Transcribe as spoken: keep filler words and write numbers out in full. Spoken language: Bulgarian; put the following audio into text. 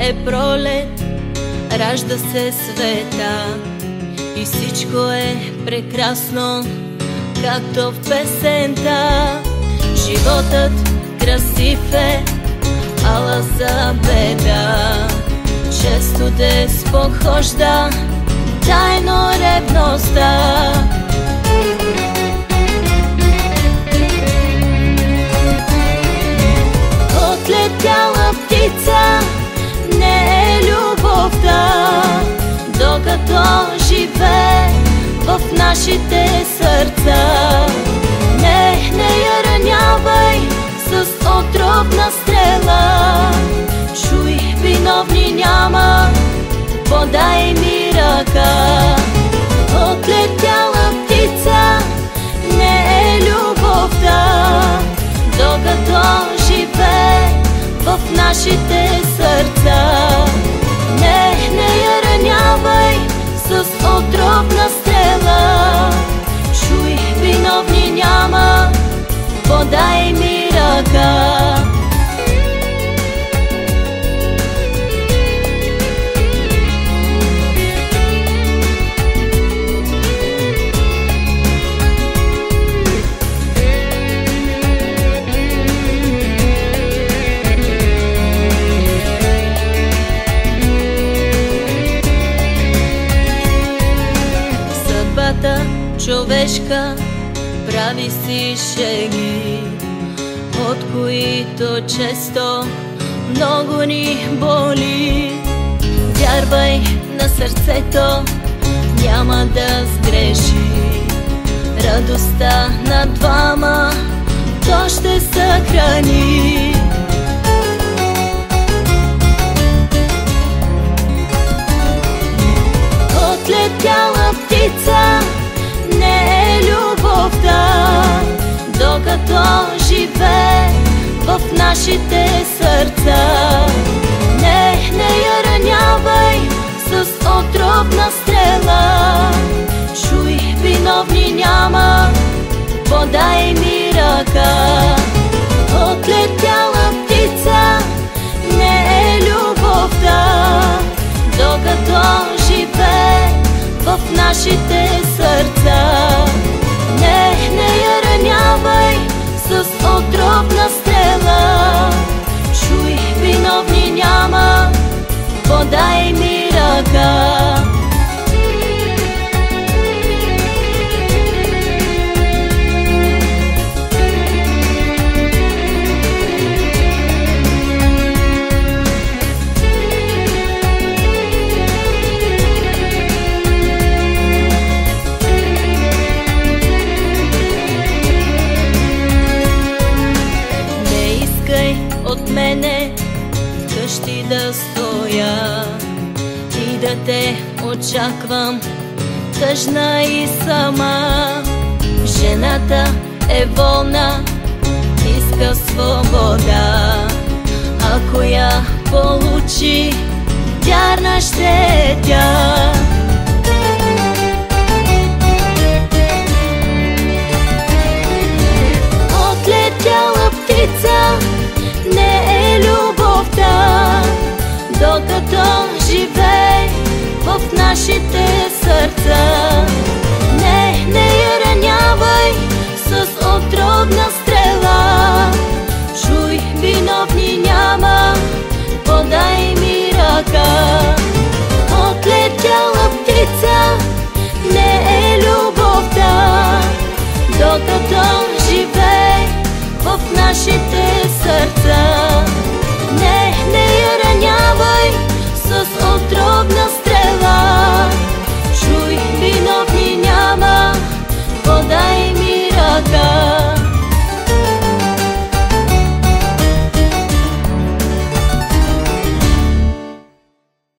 е пролет, ражда се света и всичко е прекрасно, както в песента. Животът красив е, ала за беда, често де спохожда тайно ревността. Отлетяла птица не е любовта, докато живее в нашите сърца. Не, не я ранявай с отровна стрела, чуй, виновни няма, подай ми ръка. Отлетяла птица не е любовта, докато живее в нашите сърца. Не, не я ранявай с отровна стрела, чуй, виновни няма, подай ми ръка. Човешка прави си шеги, от които често много ни боли. Вярвай на сърцето, няма да сгреши, радостта на двама то ще съхрани. Отлетяла птица не е любовта, докато живее в нашите сърца. Не, не я ранявай с отровна стрела, чуй, виновни няма, подай ми ръка. Отлетяла птица не е любовта, докато живее в нашите сърца. Не, не я ранявай с отровна стрела, чуй, виновни няма, подай ми ръка. От мене вкъщи да стоя и да те очаквам, тъжна и сама. Жената е волна, иска свобода, ако я получи, вярна ще е тя.